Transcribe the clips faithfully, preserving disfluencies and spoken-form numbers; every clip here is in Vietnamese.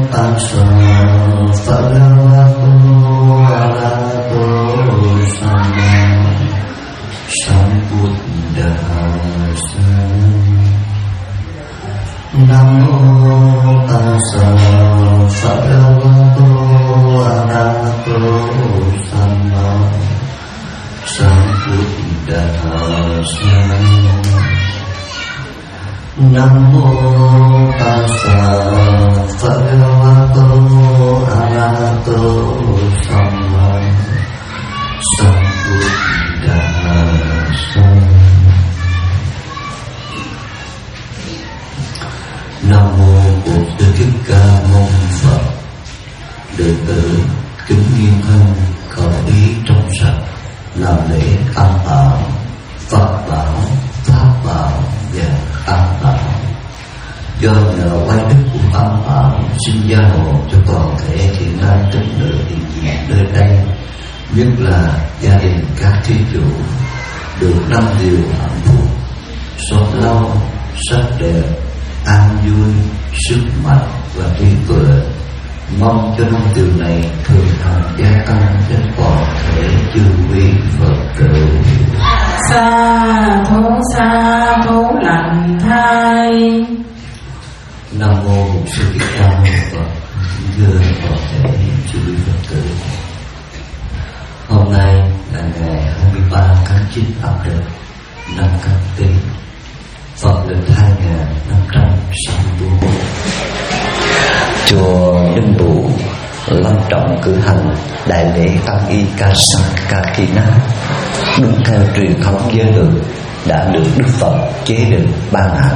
tassa bhagavato arahato sama sambuddhassa. Namo tassa bhagavato arahato sama sambuddhassa. Namo tassa bhagavato arahato sama sambuddhassa. Nam mô Bổn Sư Thích Ca Mâu Ni Phật. Đệ tử kính nghiêm thân khởi ý trong sạch làm lễ tam bảo, Phật bảo, Pháp bảo và tam bảo. Do nhờ quay đức của tam bảo xin gia hộ cho toàn thể thiện nam tín nữ hiện diện nơi đây, nhất là gia đình các thí chủ được năm điều hạnh phúc: sống lâu, sắc đẹp, an vui, sức mạnh và trí tuệ. Mong cho năm điều này thường hằng gia tăng đến toàn thể chư quý Phật tử. Sa thú sa thú lành thai. Nam mô Bổn Sư Thích Ca Mâu Ni Phật. Thưa toàn thể chư quý Phật tử, hôm nay là ngày hai mươi ba tháng chín âm lịch năm Canh Tý, Phật lịch hai nghìn năm trăm sáu mươi tư. Chùa Linh Vũ long trọng cử hành đại lễ tăng y Kasakakina đúng theo truyền thống giới luật đã được Đức Phật chế định ban hành.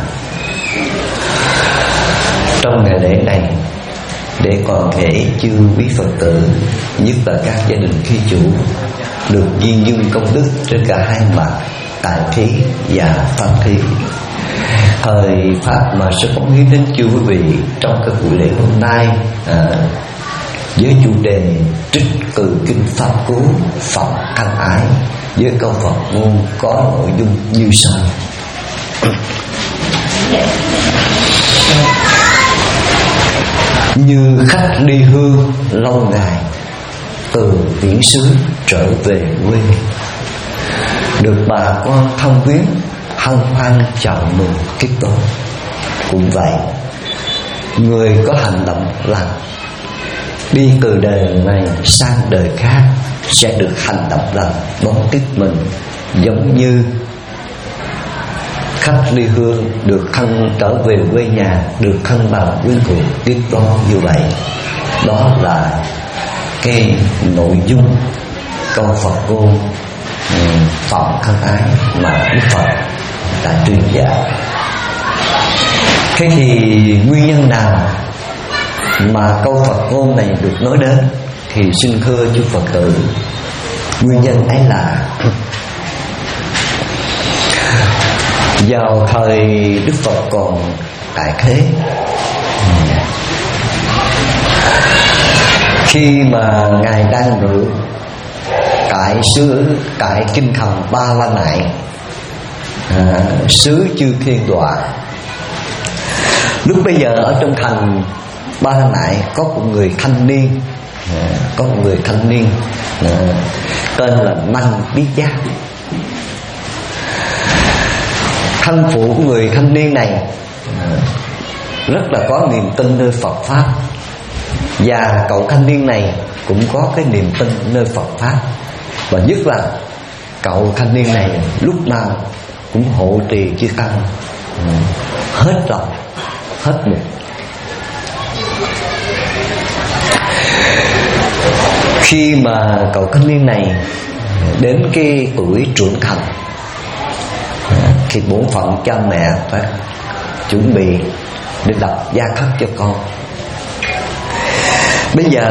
Trong ngày lễ này, để toàn thể chư quý Phật tử, nhất là các gia đình thí chủ, được viên dung công đức trên cả hai mặt tài thí và pháp thí. Thời pháp mà sẽ cống hiến đến chư quý vị trong các buổi lễ hôm nay à, với chủ đề trích từ kinh Pháp Cú Phật Thân Ái, với câu Phật ngôn có nội dung như sau: như khách đi hương lâu ngày, từ viễn xứ trở về quê, được bà con thân quyến hân hoan chào mừng kiếp tốt. Cũng vậy, người có hành động lành đi từ đời này sang đời khác sẽ được hành động lành đón tiếp mình, giống như khách ly hương được thân trở về quê nhà, được thân bằng quyến thuộc tiếp đón như vậy. Đó là cái nội dung câu Phật ngôn Phật Thân Ái mà Đức Phật đã tuyên dạy. Thế thì nguyên nhân nào mà câu Phật ngôn này được nói đến? Thì xin thưa chư Phật tử, nguyên nhân ấy là vào thời Đức Phật còn tại thế, khi mà Ngài đang ngự tại xứ tại kinh thành Ba La Nại, à, xứ Chư Thiên Đọa. Lúc bây giờ ở trong thành Ba La Nại có một người thanh niên, à, có một người thanh niên à, tên là Năng Biết Giác. Thân phụ của người thanh niên này à, rất là có niềm tin nơi Phật Pháp, và cậu thanh niên này cũng có cái niềm tin nơi Phật Pháp. Và nhất là cậu thanh niên này lúc nào cũng hộ trì chư tăng à, hết lòng hết mình. Khi mà cậu thanh niên này đến cái tuổi trưởng thành thì bổn phận cha mẹ phải chuẩn bị để lập gia khất cho con. Bây giờ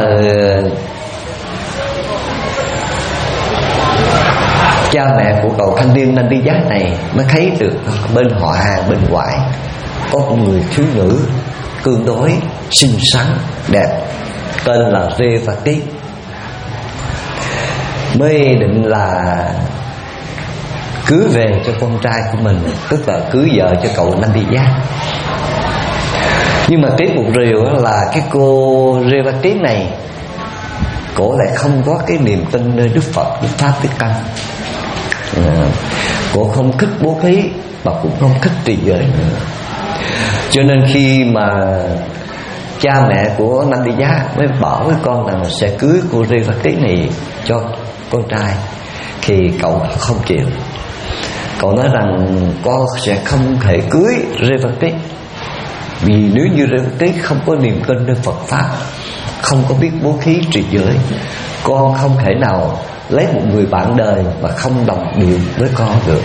cha mẹ của cậu thanh niên Năng Đi Giác này mới thấy được bên họ hàng bên ngoại có một người thiếu nữ tương đối xinh xắn đẹp tên là Revati, mới định là cưới về cho con trai của mình, tức là cưới vợ cho cậu Năng Đi Giác. Nhưng mà tiếc một điều là cái cô Revati này, cổ lại không có cái niềm tin nơi Đức Phật, Đức Pháp, Đức Tăng. à, Cổ không thích bố thí và cũng không thích trì giới nữa. Cho nên khi mà cha mẹ của Nandiyá mới bảo với con rằng sẽ cưới cô Revati này cho con trai, thì cậu không chịu. Cậu nói rằng con sẽ không thể cưới Revati, vì nếu như Revati không có niềm tin nơi Phật Pháp, không có biết bố thí trì giới, con không thể nào lấy một người bạn đời mà không đồng điệu với con được.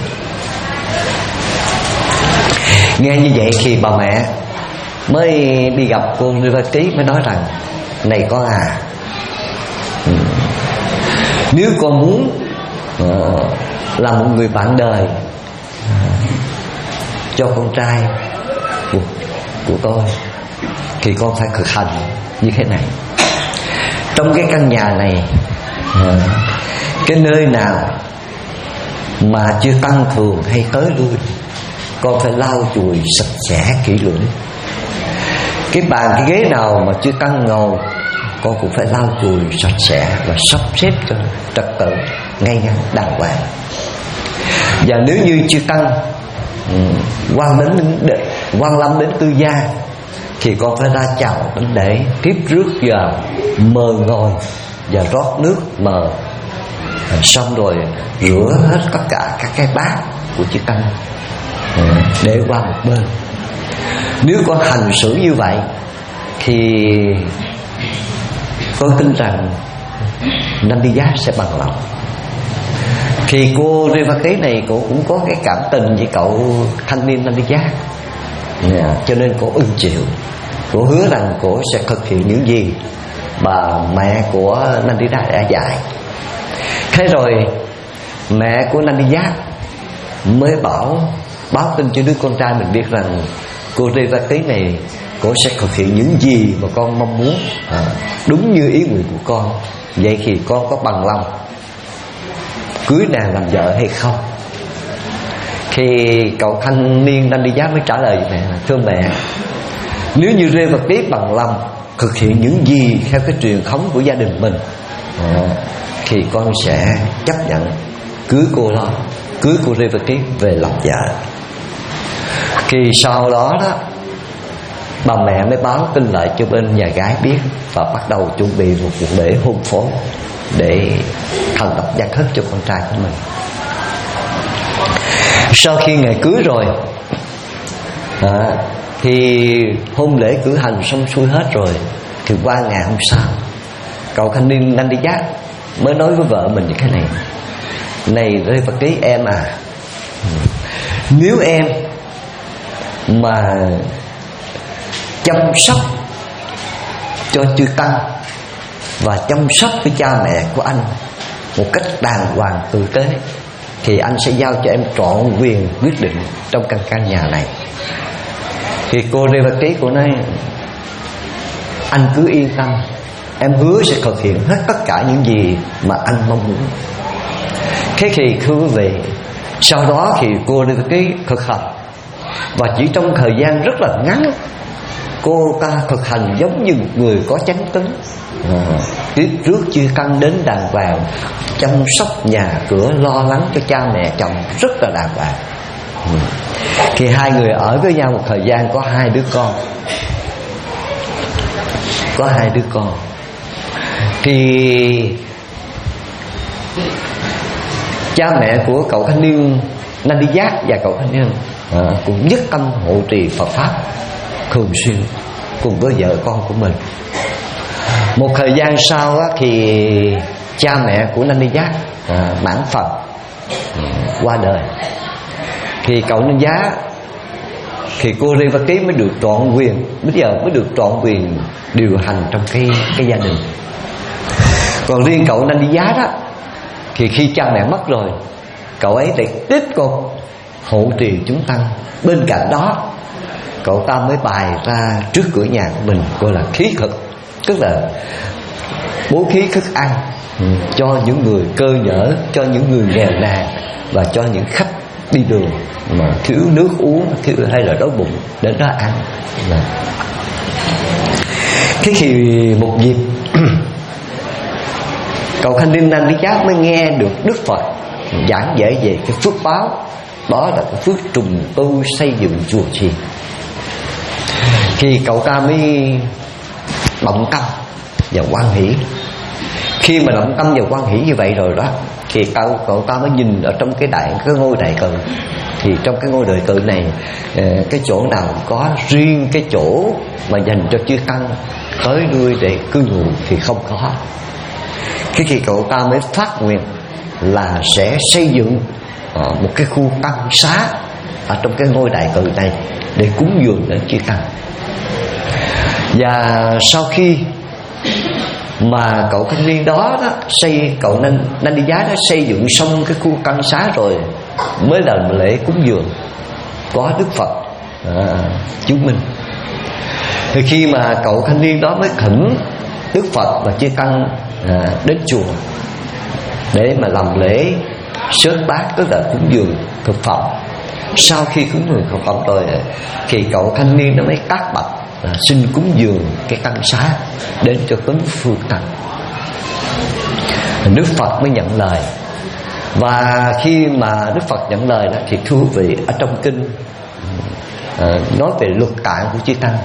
Nghe như vậy thì bà mẹ mới đi gặp cô Revati, mới nói rằng: này con à, ừ, nếu con muốn uh, là một người bạn đời uh, cho con trai của, của tôi, thì con phải thực hành như thế này. Trong cái căn nhà này, uh, cái nơi nào mà chưa tăng thường hay tới lui, con phải lau chùi sạch sẽ kỹ lưỡng. Cái bàn cái ghế nào mà chưa tăng ngồi, con cũng phải lau chùi sạch sẽ và sắp xếp cho trật tự, ngay ngắn, đàng hoàng. Và nếu như chưa tăng quan đến quan lâm đến tư gia, thì con phải ra chào đến để tiếp rước giờ mời ngồi và rót nước mời, xong rồi rửa hết tất cả các cái bát của chiếc tăng để qua một bên. Nếu con hành xử như vậy thì con tin rằng Nandiyá sẽ bằng lòng. Thì cô Revati này cô cũng có cái cảm tình với cậu thanh niên Nandiyá, yeah, cho nên cô ưng chịu. Cô hứa rằng cô sẽ thực hiện những gì bà mẹ của Nandiyá đã dạy. Thế rồi mẹ của Nandiyá mới bảo báo tin cho đứa con trai mình biết rằng cô Revati này cô sẽ thực hiện những gì mà con mong muốn, à, đúng như ý nguyện của con. Vậy thì con có bằng lòng cưới nàng làm vợ hay không? Thì cậu thanh niên Nandiyá mới trả lời mẹ: thưa mẹ, nếu như Revati bằng lòng thực hiện những gì theo cái truyền thống của gia đình mình, à, thì con sẽ chấp nhận cưới cô lo, cưới cô Revati về làm vợ. Thì sau đó đó, bà mẹ mới báo tin lại cho bên nhà gái biết, và bắt đầu chuẩn bị một cuộc lễ hôn phối để thành lập gia thất cho con trai của mình. Sau khi ngày cưới rồi, à, thì hôn lễ cử hành xong xuôi hết rồi, thì qua ngày hôm sau, cậu thanh niên Nandiyá mới nói với vợ mình như thế này: này Revati em à, nếu em mà chăm sóc cho chư tăng và chăm sóc với cha mẹ của anh một cách đàng hoàng tử tế, thì anh sẽ giao cho em trọn quyền quyết định trong căn căn nhà này. Thì cô Revati của nói: anh cứ yên tâm, em hứa sẽ thực hiện hết tất cả những gì mà anh mong muốn. Thế thì thưa quý vị, sau đó thì cô Revati thực hành, và chỉ trong thời gian rất là ngắn, cô ta thực hành giống như một người có chánh tính, à, tiếp rước chư tăng đến đàng hoàng, chăm sóc nhà cửa, lo lắng cho cha mẹ chồng rất là đàng hoàng. ừ. Thì hai người ở với nhau một thời gian, có hai đứa con, có hai đứa con. Thì cha mẹ của cậu thanh niên Nandiyá và cậu thanh niên à, cũng nhất tâm hộ trì Phật Pháp thường xuyên cùng với vợ con của mình. Một thời gian sau á, thì cha mẹ của Nandiyá à, mãn phần à, qua đời. Thì cậu Nandiyá, thì cô Revati mới được trọn quyền, bây giờ mới được trọn quyền điều hành trong cái cái gia đình. Còn riêng cậu Nandiyá đó, thì khi cha mẹ mất rồi, cậu ấy lại tiếp tục hộ trì chúng tăng. Bên cạnh đó, cậu ta mới bày ra trước cửa nhà của mình gọi là khí thực, tức là bố thí thức ăn ừ, cho những người cơ nhở, cho những người nghèo nàn, và cho những khách đi đường mà thiếu nước uống, thiếu hay là đói bụng đến đó ăn. Cái khi một dịp cậu thanh niên Nan Lý Giác mới nghe được Đức Phật giảng dạy về cái phước báo, đó là cái phước trùng tu xây dựng chùa chiền. Thì cậu ta mới động tâm và hoan hỷ. Khi mà động tâm và hoan hỷ như vậy rồi đó, thì cậu cậu ta mới nhìn ở trong cái đại cái ngôi đại cự. Thì trong cái ngôi đại cự này, cái chỗ nào có riêng cái chỗ mà dành cho chư tăng tới nuôi để cư ngụ thì không có. Cái khi cậu ta mới phát nguyện là sẽ xây dựng một cái khu tăng xá ở trong cái ngôi đại cự này để cúng dường đến chư tăng. Và sau khi mà cậu thanh niên đó, đó xây cậu Nan Nan Đi Giá đã xây dựng xong cái khu tăng xá rồi, mới làm lễ cúng dường có Đức Phật à, chứng minh. Thì khi mà cậu thanh niên đó mới thỉnh Đức Phật và chư tăng à, đến chùa để mà làm lễ sớt bát, tức là cúng dường thực phẩm. Sau khi cúng dường thực phẩm rồi thì cậu thanh niên nó mới cắt bạch à, xin cúng dường cái tăng xá đến cho cấn phương tăng. Đức Phật mới nhận lời. Và khi mà Đức Phật nhận lời đó thì thưa quý vị, ở trong kinh à, nói về luật tạng của chư tăng,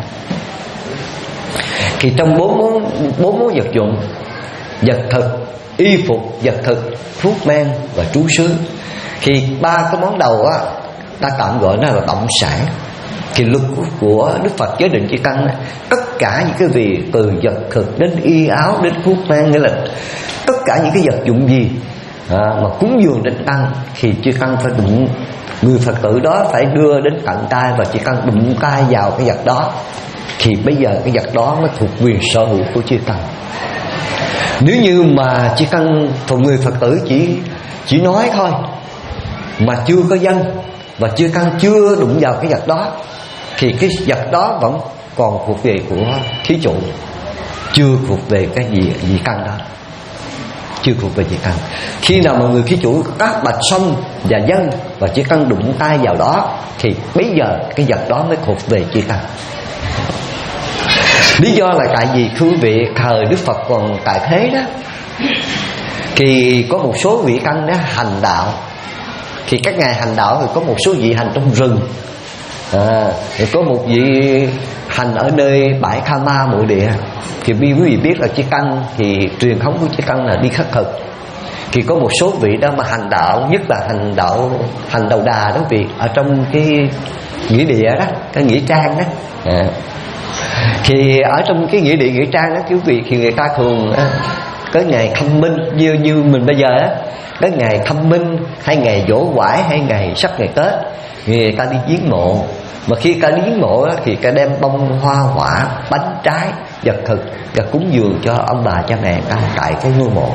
thì trong bốn món bốn món vật dụng, vật thực, y phục, vật thực, thuốc men và trú xứ, thì ba cái món đầu á ta tạm gọi nó là động sản. Thì luật của Đức Phật chế định chư tăng đó, tất cả những cái việc từ vật thực đến y áo đến thuốc men, nghĩa là tất cả những cái vật dụng gì à, mà cúng dường đến tăng thì chư tăng phải đụng, người Phật tử đó phải đưa đến cạnh tay và chư tăng đụng tay vào cái vật đó, thì bây giờ cái vật đó mới thuộc quyền sở hữu của chư tăng. Nếu như mà chư tăng thuộc người Phật tử chỉ chỉ nói thôi mà chưa có dân và chư tăng chưa đụng vào cái vật đó, thì cái vật đó vẫn còn thuộc về của thí chủ, chưa thuộc về cái gì gì căn đó, chưa thuộc về gì căn. Khi nào mà người thí chủ cắt bạch xong và dân và chư tăng đụng tay vào đó, thì bây giờ cái vật đó mới thuộc về chư tăng. Lý do là tại vì thưa quý vị, thời Đức Phật còn tại thế đó, thì có một số vị tăng đó hành đạo. Thì các ngài hành đạo thì có một số vị hành trong rừng à, thì có một vị hành ở nơi bãi Tha Ma Mộ Địa. Thì quý vị biết là chư tăng thì truyền thống của chư tăng là đi khất thực. Thì có một số vị đó mà hành đạo, nhất là hành đạo hành đầu đà đó vị, ở trong cái nghĩa địa đó, cái nghĩa trang đó à. Thì ở trong cái nghĩa địa nghĩa trang đó quý vị, thì người ta thường à, cái ngày thăm minh như như mình bây giờ á, cái ngày thăm minh hay ngày dỗ quải hay ngày sắp ngày Tết, người ta đi viếng mộ. Mà khi ta đi viếng mộ á, thì ta đem bông hoa quả, bánh trái, vật thực và cúng dường cho ông bà cha mẹ ta tại cái ngôi mộ.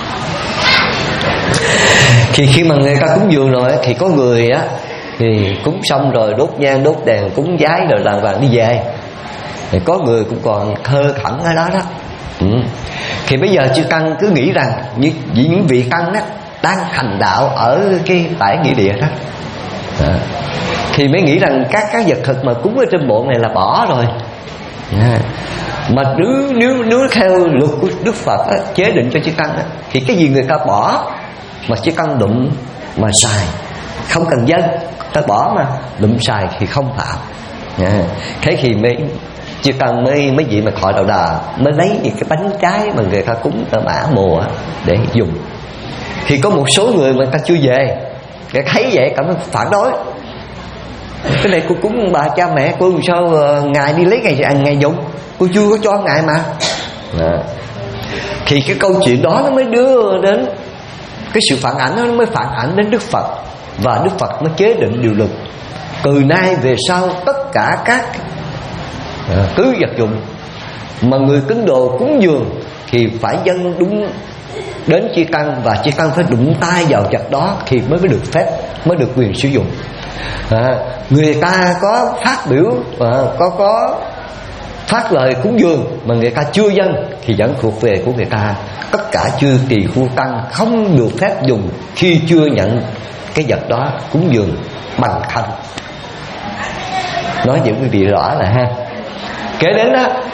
Thì khi mà người ta cúng dường rồi thì có người á thì cúng xong rồi đốt nhang đốt đèn cúng vái rồi làng vàng đi về. Thì có người cũng còn thơ thẩn ở đó đó. Ừ. Thì bây giờ chư tăng cứ nghĩ rằng những, những vị tăng đó đang hành đạo ở cái bãi nghĩa địa đó à, thì mới nghĩ rằng các cái vật thực mà cúng ở trên bộ này là bỏ rồi à. Mà nếu, nếu, nếu theo luật của Đức Phật á, chế định cho chư tăng á, thì cái gì người ta bỏ mà chư tăng đụng mà xài không cần dân, ta bỏ mà đụng xài thì không phạm à. Thế thì mới chư tăng mới mấy vị mà thọ đầu đà mới lấy những cái bánh trái mà người ta cúng ở bả mùa để dùng. Thì có một số người mà ta chưa về, người thấy vậy cảm thấy phản đối, cái này cô cúng bà cha mẹ cô sao ngài đi lấy ngày ngày dùng, cô chưa có cho ngài mà à. Thì cái câu chuyện đó nó mới đưa đến cái sự phản ảnh, nó mới phản ảnh đến Đức Phật. Và Đức Phật mới chế định điều luật, từ nay về sau tất cả các à, cứ vật dụng mà người tín đồ cúng dường thì phải dâng đúng đến chư tăng, và chư tăng phải đụng tay vào vật đó thì mới mới được phép, mới được quyền sử dụng à, người ta có phát biểu à, có có phát lời cúng dường mà người ta chưa dâng thì vẫn thuộc về của người ta. Tất cả chư tỳ khưu tăng không được phép dùng khi chưa nhận cái vật đó cúng dường bằng thanh. Nói với quý vị rõ là ha. Kế đến đó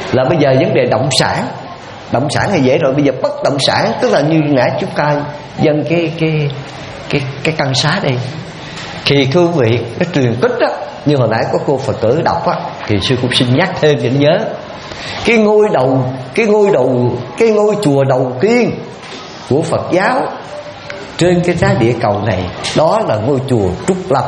là bây giờ vấn đề động sản. Động sản thì dễ rồi, bây giờ bất động sản tức là như nãy chúng ta dân cái cái cái cái căn xá đây. Thì thưa quý vị, cái truyền tích á, như hồi nãy có cô Phật tử đọc á, thì sư cũng xin nhắc thêm để nhớ. Cái ngôi đầu, cái ngôi đầu, cái ngôi chùa đầu tiên của Phật giáo trên cái trái địa cầu này, đó là ngôi chùa Trúc Lâm.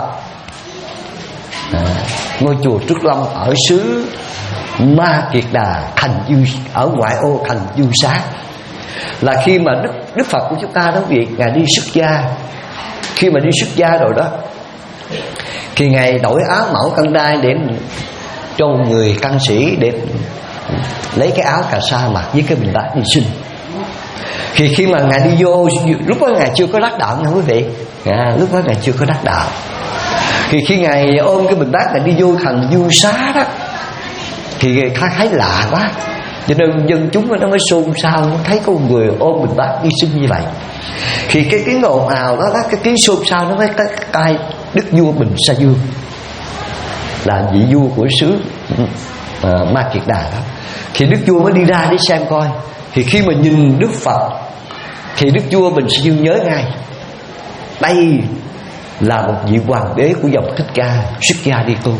À, ngôi chùa Trúc Lâm ở xứ Ma Kiệt Đà, thành Du, ở ngoại ô thành Du Xá. Là khi mà Đức, Đức Phật của chúng ta đó quý vị, Ngài đi xuất gia. Khi mà đi xuất gia rồi đó, thì Ngài đổi áo mão căng đai để cho người căn sĩ, để lấy cái áo cà sa mặc với cái bình bát đi sinh. Thì khi mà Ngài đi vô, lúc đó Ngài chưa có đắc đạo nha quý vị, à, lúc đó Ngài chưa có đắc đạo. Thì khi Ngài ôm cái bình bát Ngài đi vô thành Du Xá đó, thì Ngài thấy lạ quá, cho nên dân chúng nó mới xôn xao, nó thấy có một người ôm bình bát đi sinh như vậy. Thì cái tiếng ồn ào đó, đó cái tiếng xôn xao nó mới tới tai Đức vua Bình Sa Dương, là vị vua của xứ uh, Ma Kiệt Đà đó. Thì Đức vua mới đi ra để xem coi. Thì khi mà nhìn Đức Phật, thì Đức vua Bình Sa Dương nhớ ngay, đây là một vị hoàng đế của dòng Thích Ca xuất gia đi tu.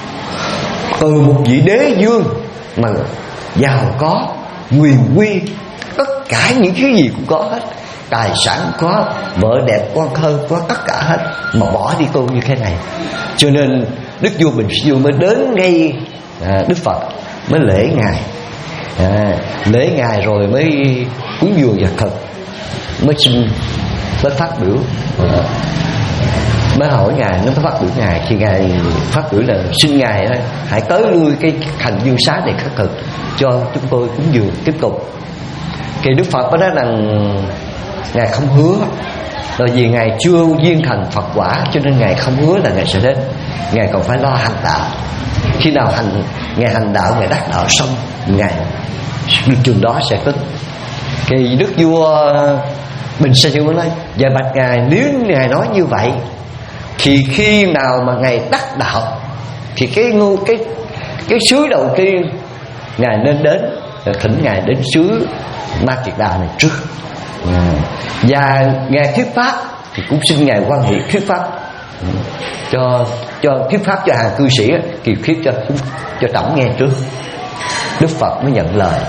Từ một vị đế vương mà giàu có, quyền quy, tất cả những thứ gì cũng có hết, tài sản cũng có, vợ đẹp, con thơ có, tất cả hết, mà bỏ đi tu như thế này. Cho nên Đức vua Bình Sa Dương mới đến ngay à, Đức Phật, mới lễ Ngài, à, lễ Ngài rồi mới cúng dường vật thực, mới xin, mới phát biểu, à, mới hỏi Ngài, nó mới phát biểu Ngài. Khi Ngài phát biểu là xin Ngài hãy tới lui cái thành Dương Xá để khất thực cho chúng tôi cúng dường tiếp tục. Thì Đức Phật có nói rằng Ngài không hứa, bởi vì Ngài chưa viên thành Phật quả, cho nên Ngài không hứa là Ngài sẽ đến. Ngài còn phải lo hành đạo. Khi nào hành Ngài hành đạo, Ngài đắc đạo xong, Ngài trường đó sẽ tính. Thì Đức vua Bình Sa Dương mới nói: dạ bạch Ngài, nếu Ngài nói như vậy thì khi nào mà Ngài đắc đạo thì cái ngu cái cái xứ đầu tiên Ngài nên đến, thỉnh Ngài đến xứ Ma Kiệt Đà này trước. À, và Ngài thuyết pháp thì cũng xin Ngài quan hệ thuyết pháp, à, cho cho thuyết pháp cho hàng cư sĩ, thì thuyết cho cho trẫm nghe trước. Đức Phật mới nhận lời.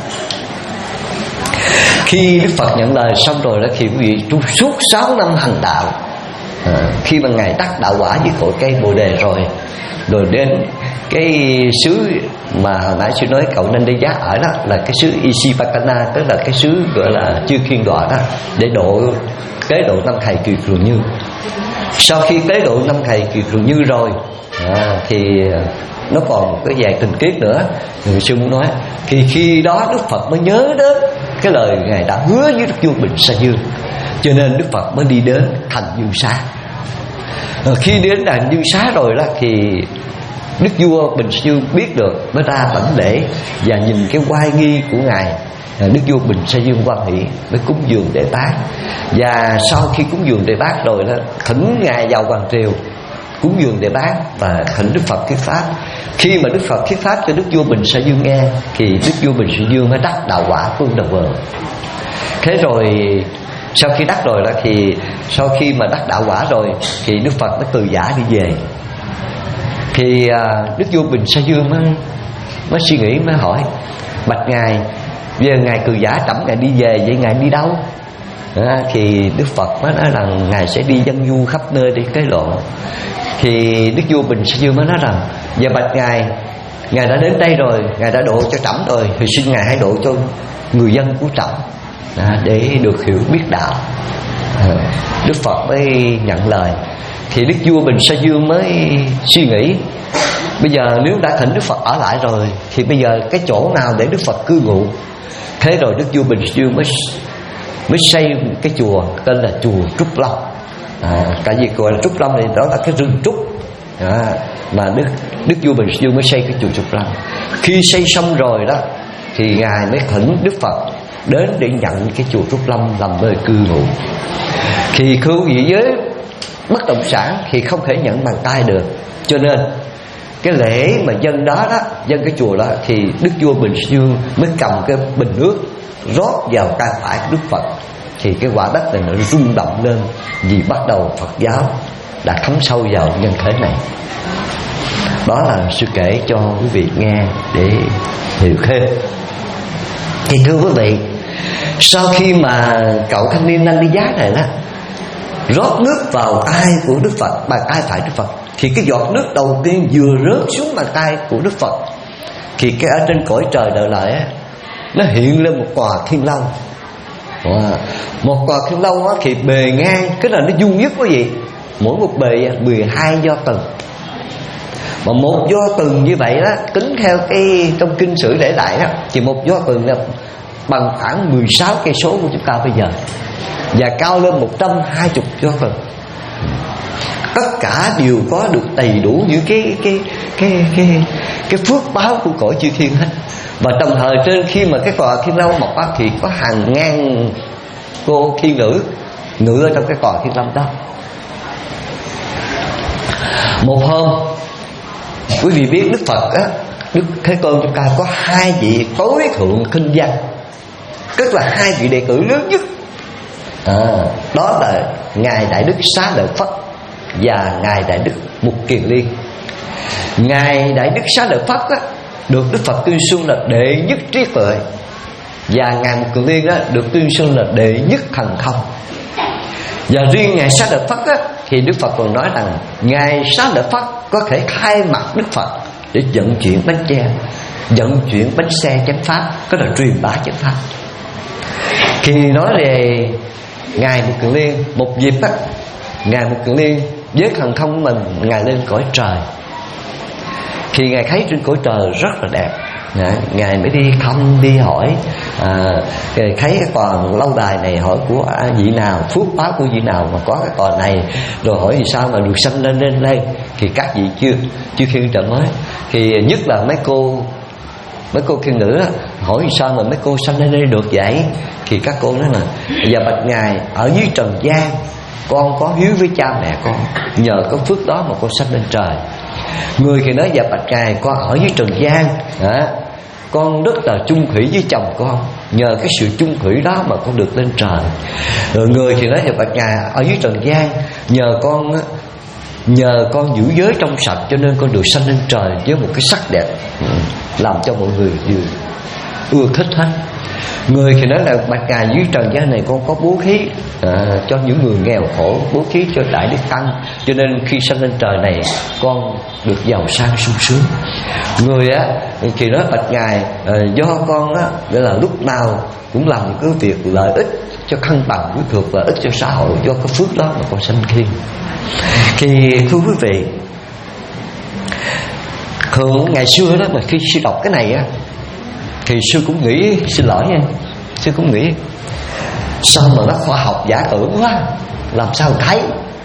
Khi Đức Phật nhận lời xong rồi đó, thì quý vị trong suốt sáu năm hành đạo, à, khi mà Ngài đắc đạo quả với cội cây Bồ Đề rồi, rồi đến cái xứ mà hồi nãy sư nói cậu nên đi giá ở đó, là cái xứ Isipakana, tức là cái xứ gọi là Chư Thiên Đọa đó, để độ kế độ năm thầy Kiều Trường Như. Sau khi kế độ năm thầy Kiều Trường Như rồi, à, thì nó còn một cái vài tình tiết nữa người sư muốn nói. Thì khi đó Đức Phật mới nhớ đến cái lời Ngài đã hứa với Đức vua Bình Sa Dương, cho nên Đức Phật mới đi đến thành Dương Xá. Rồi khi đến thành Dương Xá rồi đó, thì Đức vua Bình Sa Dương biết được, mới ra tảnh lễ và nhìn cái oai nghi của Ngài. Đức vua Bình Sa Dương quan hỷ, mới cúng dường để bát. Và sau khi cúng dường để bát rồi đó, thỉnh Ngài vào hoàng triều cúng dường để bát và thỉnh Đức Phật thuyết pháp. Khi mà Đức Phật thuyết pháp cho Đức vua Bình Sa Dương nghe, thì Đức vua Bình Sa Dương mới đắc đạo quả phương đầu vờ. Thế rồi sau khi đắc rồi đó, thì sau khi mà đắc đạo quả rồi, thì Đức Phật mới từ giả đi về. Thì à, Đức vua Bình Sa Dương mới, mới suy nghĩ, mới hỏi: bạch Ngài, bây giờ Ngài từ giả trẫm Ngài đi về, vậy Ngài đi đâu? À, thì Đức Phật mới nói rằng Ngài sẽ đi dân du khắp nơi để kế lộ. Thì Đức vua Bình Sa Dương mới nói rằng: giờ bạch Ngài, Ngài đã đến đây rồi, Ngài đã độ cho trẫm rồi, thì xin Ngài hãy độ cho người dân của trẫm, à, để được hiểu biết đạo. À, Đức Phật mới nhận lời. Thì Đức vua Bình Sa Dương mới suy nghĩ, bây giờ nếu đã thỉnh Đức Phật ở lại rồi, thì bây giờ cái chỗ nào để Đức Phật cư ngụ? Thế rồi Đức vua Bình Sa Dương mới mới xây cái chùa tên là chùa Trúc Lâm. À, tại vì gọi là Trúc Lâm thì đó là cái rừng trúc, à, mà Đức Đức vua Bình Sa Dương mới xây cái chùa Trúc Lâm. Khi xây xong rồi đó, thì Ngài mới thỉnh Đức Phật đến để nhận cái chùa Trúc Lâm làm nơi cư ngụ. Thì thưa quý vị, với bất động sản thì không thể nhận bằng tay được, cho nên cái lễ mà dân đó đó dân cái chùa đó, thì Đức vua Bình Dương mới cầm cái bình nước rót vào tay phải của Đức Phật, thì cái quả đất này nó rung động lên, vì bắt đầu Phật giáo đã thấm sâu vào nhân thế này. Đó là sư kể cho quý vị nghe để hiểu thêm. Thì thưa quý vị, sau khi mà cậu thanh niên Nanh Đi Giá này đó rót nước vào tay của Đức Phật, bàn tay phải Đức Phật, thì cái giọt nước đầu tiên vừa rớt xuống bàn tay của Đức Phật, thì cái ở trên cõi trời đợi lại á, nó hiện lên một tòa thiên long. Wow. Một tòa thiên long á, thì bề ngang, cái là nó vuông nhất quý vị, mỗi một bề mười hai do tầng. Mà một do tầng như vậy đó, tính theo cái trong kinh sử để lại đó, thì một do tầng là bằng khoảng mười sáu cây số của chúng ta bây giờ, và cao lên một trăm hai mươi do tầng. Tất cả đều có được đầy đủ những cái cái cái cái cái phước báo của cõi chư thiên hết. Và đồng thời trên khi mà cái tòa thiên long mọc á, thì có hàng ngàn cô thiên nữ ngự ở trong cái tòa thiên long đó. Một hôm, quý vị biết Đức Phật á, Đức Thế Tôn chúng ta có hai vị tối thượng kinh văn, tức là hai vị đệ tử lớn nhất. À, đó là ngài Đại Đức Xá Lợi Phất và ngài Đại Đức Mục Kiền Liên. Ngài Đại Đức Xá Lợi Phất á, được Đức Phật tuyên xưng là đệ nhất trí tuệ, và ngài Mục Kiền Liên á, được tuyên xưng là đệ nhất thần thông. Và riêng ngài Xá Lợi Phất á, thì Đức Phật còn nói rằng ngài Xá Lợi Phất có thể thay mặt Đức Phật để vận chuyển bánh xe, vận chuyển bánh xe chánh pháp, có là truyền bá chánh pháp. Khi nói về ngài Mục Kiền Liên, một dịp á, ngài Mục Kiền Liên với thần thông của mình, ngài lên cõi trời. Khi ngài thấy trên cõi trời rất là đẹp, ngài mới đi thăm, đi hỏi, à, thấy cái tòa lâu đài này, hỏi của vị nào, phước báo của vị nào mà có cái tòa này, rồi hỏi vì sao mà được sanh lên lên lên. Thì các vị chưa chưa khiên trợ mới, thì nhất là mấy cô mấy cô thiên nữ hỏi vì sao mà mấy cô sanh lên đây được vậy. Thì các cô nói là và bạch ngài, ở dưới trần gian con có hiếu với cha mẹ con, nhờ có phước đó mà con sanh lên trời. Người thì nói dạ bạch ngài, con ở dưới trần gian à, con rất là chung thủy với chồng con, nhờ cái sự chung thủy đó mà con được lên trời. Rồi người thì nói dạ bạch ngài, ở dưới trần gian nhờ con nhờ con giữ giới trong sạch cho nên con được sanh lên trời với một cái sắc đẹp làm cho mọi người đều ưa thích hết. Người thì nói là bạch ngài, dưới trần gian này con có bố thí à, cho những người nghèo khổ, bố thí cho Đại Đức Tăng, cho nên khi sanh lên trời này con được giàu sang sung sướng. Người á thì nói bạch ngài, à, do con á nghĩa là lúc nào cũng làm những cái việc lợi ích cho thân bằng, với thuộc lợi ích cho xã hội, do cái phước đó mà con sanh thiên. Thì thưa quý vị, thường ngày xưa đó mà khi sư đọc cái này á, thì sư cũng nghĩ, xin lỗi nha, sư cũng nghĩ sao mà nó khoa học giả tưởng quá, làm sao thấy.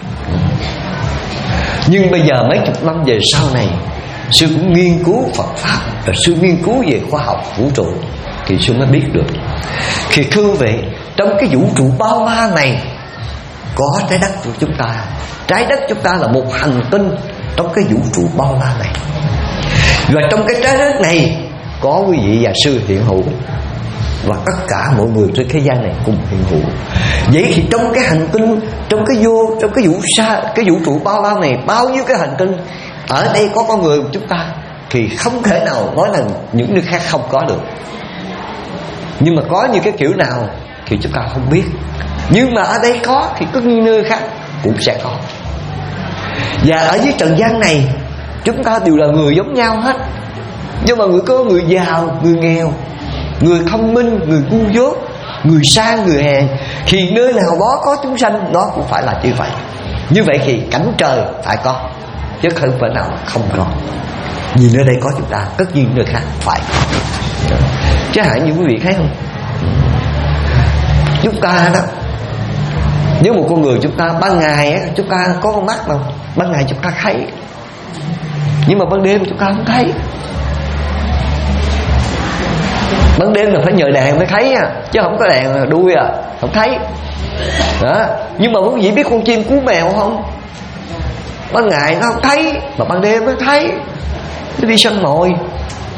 Nhưng bây giờ mấy chục năm về sau này, sư cũng nghiên cứu Phật pháp, rồi sư nghiên cứu về khoa học vũ trụ, thì sư mới biết được. Thì thưa quý vị, trong cái vũ trụ bao la này có trái đất của chúng ta. Trái đất chúng ta là một hành tinh trong cái vũ trụ bao la này, và trong cái trái đất này có quý vị và sư hiện hữu, và tất cả mọi người trên thế gian này cùng hiện hữu. Vậy thì trong cái hành tinh, trong cái vô, trong cái vũ xa, cái vũ trụ bao la này, bao nhiêu cái hành tinh, ở đây có con người của chúng ta, thì không thể nào nói là những nơi khác không có được. Nhưng mà có như cái kiểu nào thì chúng ta không biết. Nhưng mà ở đây có thì có những nơi khác cũng sẽ có. Và ở dưới trần gian này chúng ta đều là người giống nhau hết. Nhưng mà người có người giàu, người nghèo, người thông minh, người ngu dốt, người sang, người hèn. Thì nơi nào đó có chúng sanh, nó cũng phải là như vậy. Như vậy thì cảnh trời phải có, chứ không phải nào không có. Vì nơi đây có chúng ta, tất nhiên nơi khác phải có. Chứ hẳn như quý vị thấy không, chúng ta đó, nếu một con người chúng ta ban ngày á, chúng ta có con mắt đâu, ban ngày chúng ta thấy, nhưng mà ban đêm chúng ta không thấy. Ban đêm là phải nhờ đèn mới thấy nha, chứ không có đèn là đuôi à, không thấy đó. Nhưng mà quý vị biết con chim cú mèo không? Ban ngày nó không thấy, mà ban đêm nó thấy. Nó đi săn mồi,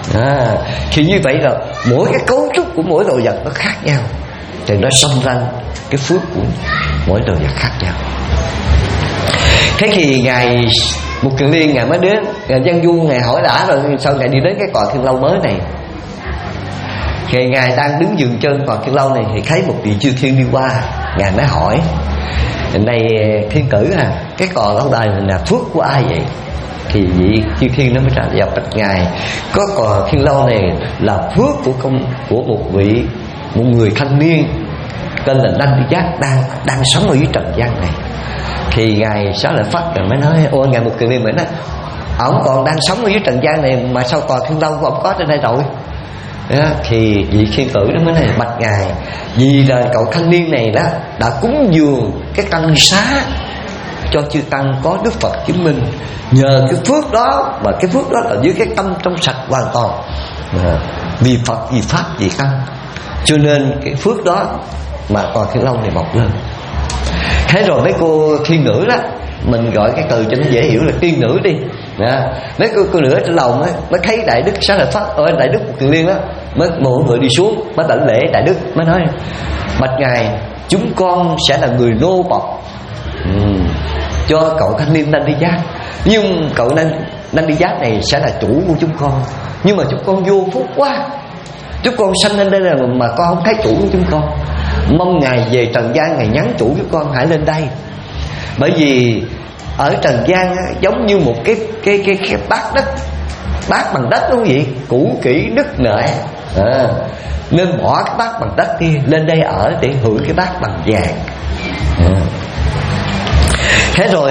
À, thì như vậy là mỗi cái cấu trúc của mỗi đồ vật nó khác nhau, thì nó xông ra cái phước của mỗi đồ vật khác nhau. Thế thì ngài Mục Kiền Liên ngài mới đến, ngài Văn Du ngài hỏi đã rồi sao ngài đi đến cái Cò Thiên Lâu mới này. Thì ngài đang đứng dừng chân Cò Thiên Lâu này thì thấy một vị chư thiên đi qua, ngài mới hỏi: này thiên tử à, cái cò lâu đài này là phước của ai vậy? Thì vị chư thiên nó mới trả lời: bạch ngài, có Cò Thiên Lâu này là phước của công của một vị một người thanh niên tên là Đanh Đi Giác đang đang sống ở dưới trần gian này. Thì ngài Xá Lợi Phất rồi mới nói: ôi ngài Mục Kiền Liên mới nói, ông còn đang sống ở dưới trần gian này mà sao Cò Thiên Lâu của ông có trên đây rồi? Đó, thì vị thiên tử đó mới nói: bạch ngài, vì là cậu thanh niên này đó đã cúng dường cái căn xá cho chư tăng có Đức Phật chứng minh, nhờ cái phước đó, mà cái phước đó là dưới cái tâm trong sạch hoàn toàn, à, vì Phật vì Pháp vì tăng, cho nên cái phước đó mà Cò Thiên Lâu này mọc lên. Thế rồi mấy cô thiên nữ đó, mình gọi cái từ cho nó dễ hiểu là tiên nữ đi. Đó. Mấy cô, cô nữ ở trên lầu mới, mới thấy Đại Đức Xá Lợi Phất ở Đại Đức Mục Kiền Liên đó, mới mỗi người đi xuống mới đảnh lễ Đại Đức, mới nói: bạch ngài, chúng con sẽ là người nô bộc uhm, cho cậu thanh niên Đanh Đi Giác, nhưng cậu Đanh Đanh Đi Giác này sẽ là chủ của chúng con, nhưng mà chúng con vô phúc quá, chúng con sanh lên đây là mà con không thấy chủ của chúng con, mong ngài về trần gian ngài nhắn chủ với con hãy lên đây. Bởi vì ở trần gian á, giống như một cái cái cái, cái bát đất, bát bằng đất đúng không vậy, cũ kỹ đứt nợ, à, nên bỏ cái bát bằng đất đi lên đây ở để hưởng cái bát bằng vàng. À. Thế rồi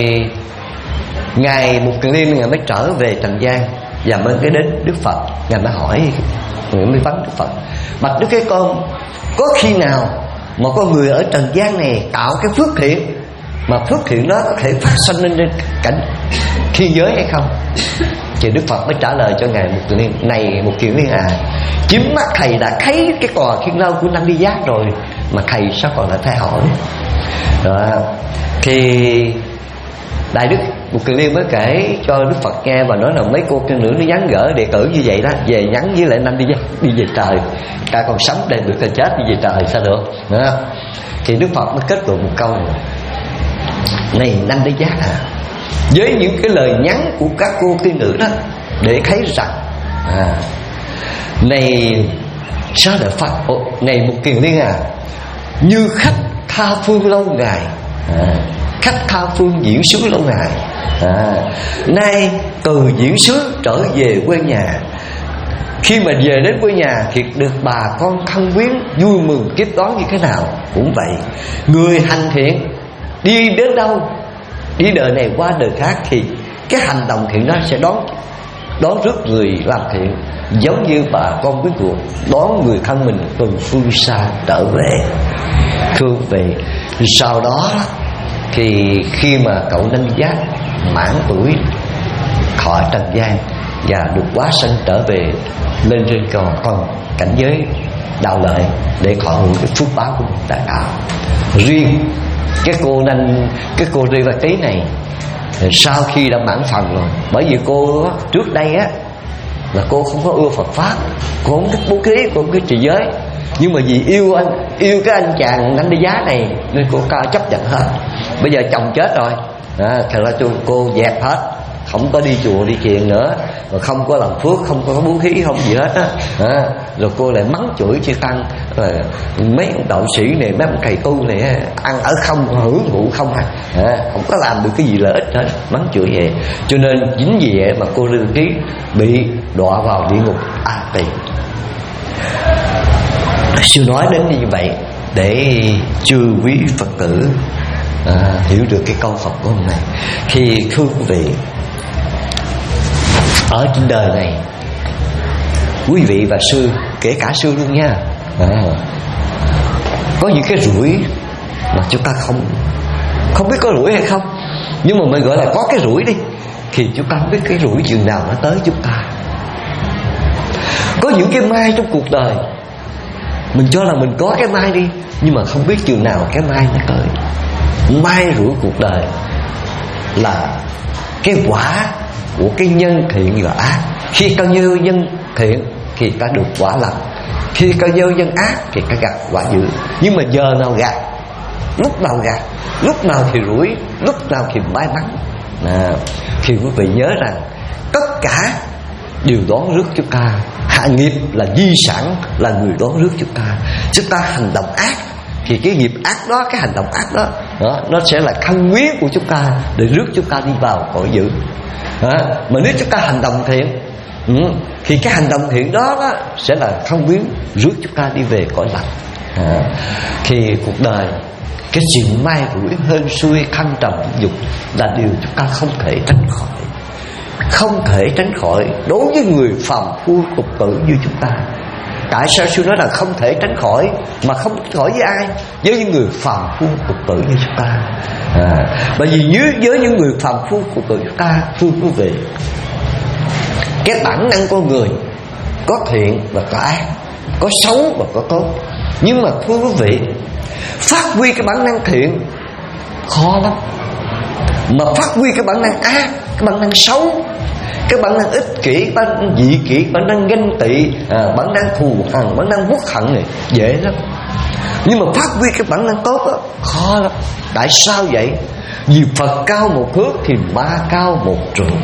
ngài Mục Kiền Liên ngài mới trở về trần gian và mới cái đến Đức Phật, ngài mới hỏi, ngài mới vấn Đức Phật: bạch Đức Thế Tôn, có khi nào mà con người ở trần gian này tạo cái phước thiện mà phước thiện đó có thể phát sinh lên trên cảnh thiên giới hay không? Thì Đức Phật mới trả lời cho ngài Mục Kiền Liên: này Mục Kiền Liên à, chính mắt thầy đã thấy cái Cò Thiên Lâu của Đanh Đi Giác rồi, mà thầy sao còn lại phải hỏi? Đó. Thì Đại Đức Mục Kiền Liên mới kể cho Đức Phật nghe và nói là mấy cô tiên nữ nó nhắn gỡ đệ tử như vậy đó, về nhắn với lại Đanh Đi Giác đi về trời, ta còn sống đây được ta chết đi về trời sao được? Đó. Thì Đức Phật mới kết luận một câu này: này Đanh Đi Giác à, với những cái lời nhắn của các cô tiên nữ đó, để thấy rằng à, này Xá Lợi Phất, này Mục Kiền Liên à, như khách tha phương lâu ngày, à, khách tha phương diễn xứ lâu ngày, à, nay từ diễn xứ trở về quê nhà, khi mà về đến quê nhà thì được bà con thân quyến vui mừng tiếp đón như thế nào cũng vậy. Người hành thiện đi đến đâu, đi đời này qua đời khác, thì cái hành động thiện đó sẽ đón đón rước người làm thiện, giống như bà con quý cuộc đón người thân mình từ phương xa trở về thương về. Sau đó thì khi mà cậu Đanh Đi Giác mãn tuổi khỏi trần gian và được hóa sanh trở về lên trên còn còn cảnh giới đạo lợi để thọ hưởng cái phước báo của mình đã tạo. Riêng cái cô Đanh cái cô Rê Va Tý này sau khi đã mãn phần rồi, bởi vì cô trước đây á là cô không có ưa Phật pháp, cô không thích bố thí, cô không thích trì giới, nhưng mà vì yêu anh yêu cái anh chàng Đanh Đi Giác này nên cô cao chấp nhận hết. Bây giờ chồng chết rồi, à, thật ra cô, cô dẹp hết, không có đi chùa đi thiền nữa, rồi không có làm phước, không có bố thí, không gì hết á. À, rồi cô lại mắng chửi chư tăng, rồi mấy ông đạo sĩ này, mấy ông thầy tu này ăn ở không, hưởng thụ không à, à không có làm được cái gì lợi ích hết, mắng chửi vậy. Cho nên chính vì vậy mà cô Rê Va Tý bị đọa vào địa ngục A Tỳ. Sư nói đến như vậy để chư quý Phật tử à, hiểu được cái câu Phật của hôm nay. Thì thưa quý vị, ở trên đời này, quý vị và sư, kể cả sư luôn nha, à, có những cái rủi mà chúng ta không không biết có rủi hay không, nhưng mà mình gọi là có cái rủi đi, thì chúng ta không biết cái rủi chừng nào nó tới chúng ta. Có những cái mai trong cuộc đời mình cho là mình có cái mai đi, nhưng mà không biết chừng nào cái mai nó tới. Mai rủi cuộc đời là cái quả của cái nhân thiện và ác. Khi cao gieo nhân thiện thì ta được quả lành, khi cao gieo nhân ác thì ta gặt quả dữ. Nhưng mà giờ nào gặt, lúc nào gặt, lúc nào thì rủi, lúc nào thì may mắn. À, thì quý vị nhớ rằng tất cả đều đón rước chúng ta. Hạ nghiệp là di sản, là người đón rước chúng ta. Chúng ta hành động ác thì cái nghiệp ác đó, cái hành động ác đó, đó nó sẽ là căn nguyên của chúng ta để rước chúng ta đi vào cõi dữ. À, mà nếu chúng ta hành động thiện, ừ, thì cái hành động thiện đó, đó sẽ là căn nguyên rước chúng ta đi về cõi lành. À, thì cuộc đời, cái chuyện may rủi hên xui thăng trầm dục là điều chúng ta không thể tránh khỏi, không thể tránh khỏi đối với người phàm phu tục tử như chúng ta. Tại sao sư nói là không thể tránh khỏi? Mà không tránh khỏi với ai? Với những người phàm phu tục tử như chúng ta. À, bởi vì nếu với những người phàm phu tục tử chúng ta, thưa quý vị, cái bản năng con người có thiện và có ác, có xấu và có tốt. Nhưng mà thưa quý vị, phát huy cái bản năng thiện khó lắm, mà phát huy cái bản năng ác, cái bản năng xấu, cái bản năng ích kỷ, bản năng dị kỷ, bản năng ganh tị, à, bản năng thù hằn, bản năng uất hận này dễ lắm. Nhưng mà phát huy cái bản năng tốt đó khó lắm. Tại sao vậy? Vì Phật cao một thước thì ma cao một trượng.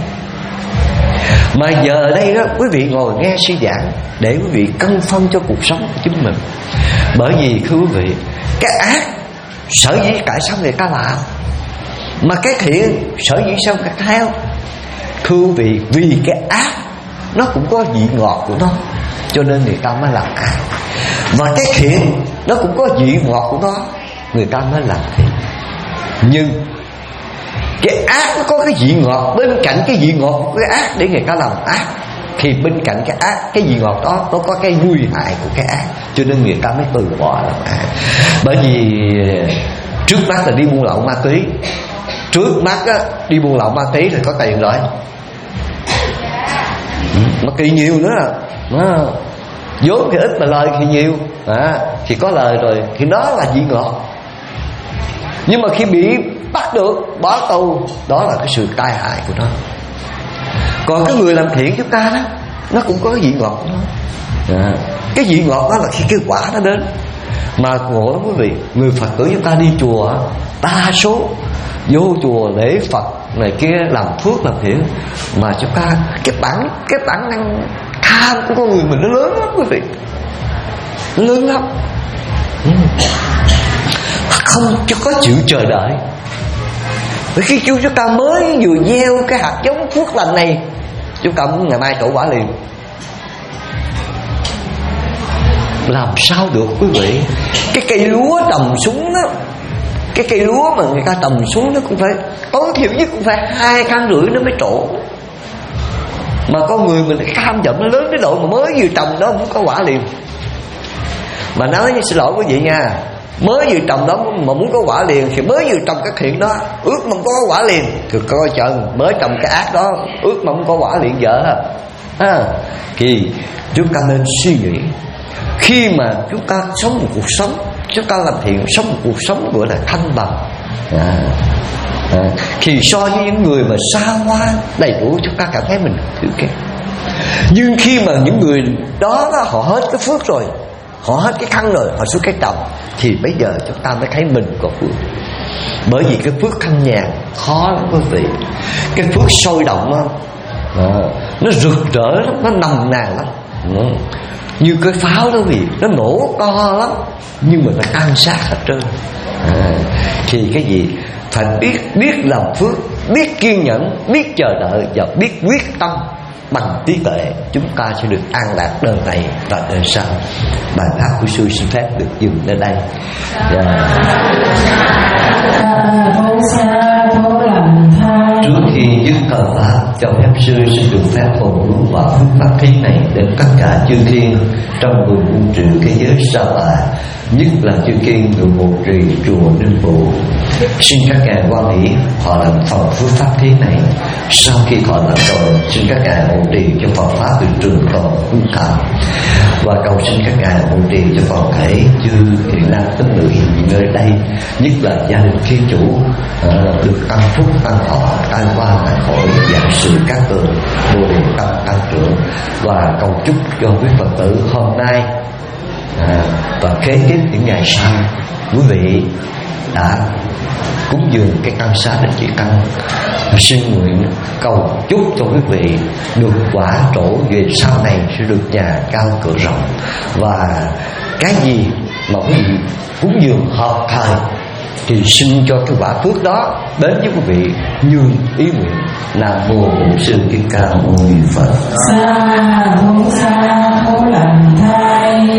Mà giờ đây đó, quý vị ngồi nghe sư giảng để quý vị cân phân cho cuộc sống của chính mình. Bởi vì thưa quý vị, cái ác sở dĩ tại sao người ta làm, mà cái thiện sở dĩ sao người ta theo. Thưa quý vị, vì cái ác nó cũng có vị ngọt của nó, cho nên người ta mới làm ác. Và cái thiện nó cũng có vị ngọt của nó, người ta mới làm thiện. Nhưng cái ác nó có cái vị ngọt, bên cạnh cái vị ngọt của cái ác để người ta làm ác, thì bên cạnh cái ác, cái vị ngọt đó nó có cái nguy hại của cái ác, cho nên người ta mới từ bỏ làm ác. Bởi vì trước mắt là đi buôn lậu ma túy, trước mắt á, đi buôn lậu ma túy là có tiền rồi, mà kỳ nhiều nữa là nó vốn thì ít mà lời thì nhiều, à, thì có lời rồi thì đó là vị ngọt. Nhưng mà khi bị bắt được bỏ tù, đó là cái sự tai hại của nó. Còn cái người làm thiện chúng ta đó, nó cũng có cái vị ngọt của nó. À, cái vị ngọt đó là khi cái quả nó đến. Mà ngộ lắm quý vị, người Phật tử chúng ta đi chùa, đa số vô chùa lễ Phật này kia làm phước làm thiện, mà chúng ta cái bản cái bản năng tham của con người mình nó lớn lắm quý vị, nó lớn lắm, không có chịu chờ đợi. Vì khi chúng ta mới vừa gieo cái hạt giống phước lành này, chúng ta muốn ngày mai trổ quả liền, làm sao được quý vị? Cái cây lúa trồng xuống đó, cái cây lúa mà người ta trồng xuống nó cũng phải tối thiểu nhất cũng phải hai căn rưỡi nó mới trổ. Mà con người mình cái tham vọng nó lớn đến độ mà mới vừa trồng đó không có quả liền. Mà nói như xin lỗi quý vị nha, mới vừa trồng đó mà muốn có quả liền thì mới vừa trồng cái thiện đó ước mong có quả liền, thì coi chừng mới trồng cái ác đó ước mong có quả liền vợ à. Thì chúng ta nên suy nghĩ, khi mà chúng ta sống một cuộc sống, chúng ta làm thiện, sống một cuộc sống gọi là thanh bằng, à, à, thì so với những người mà xa hoa đầy đủ, chúng ta cảm thấy mình thiếu kém. Nhưng khi mà những người đó, đó họ hết cái phước rồi, họ hết cái khăn rồi, họ xuống cái trồng, thì bây giờ chúng ta mới thấy mình có phước. Bởi vì cái phước thanh nhàn khó lắm quý vị. Cái phước sôi động đó, à, nó rực rỡ lắm, nó nồng nàn lắm, ừ. Như cái pháo đó vì nó nổ to lắm, nhưng mà nó tan sát hết trơn. À, thì cái gì phải biết biết làm phước, biết kiên nhẫn, biết chờ đợi và biết quyết tâm. Bằng trí tuệ chúng ta sẽ được an lạc đời này và đời sau. Bài pháp của sư xin phép được dừng đến đây. Yeah. Trước khi dứt thời pháp, cho phép sư xin được phép hồi hướng và phước pháp thí này đến tất cả chư thiên trong mười muôn triệu thế giới sa bà, nhất là chư thiên người hộ trì chùa Ninh Phụ. Xin các ngài quan hỷ họ làm phần phước pháp thí này. Sau khi họ làm rồi, xin các ngài hộ trì cho Phật pháp được trường tồn hương thảo, và cầu xin các ngài hộ trì cho toàn thể chư thiện nam tín nữ hiện diện nơi đây, nhất là gia đình thiên chủ, uh, được tăng phúc tăng thọ, tái an qua ngàn khỏi dạng sự các tường vô điều tăng tăng trưởng. Và cầu chúc cho quý Phật tử hôm nay à, và kế tiếp những ngày sau, quý vị đã cúng dường cái căn xá Đại Chỉ Tăng, xin nguyện cầu chúc cho quý vị được quả trổ về sau này sẽ được nhà cao cửa rộng. Và cái gì mà quý vị cúng dường hợp thời thì xin cho cái quả phước đó đến với quý vị như ý nguyện. Nam mô Bổn Sư Thích Ca Mâu Ni Phật. Sa thú sa thú lành thai.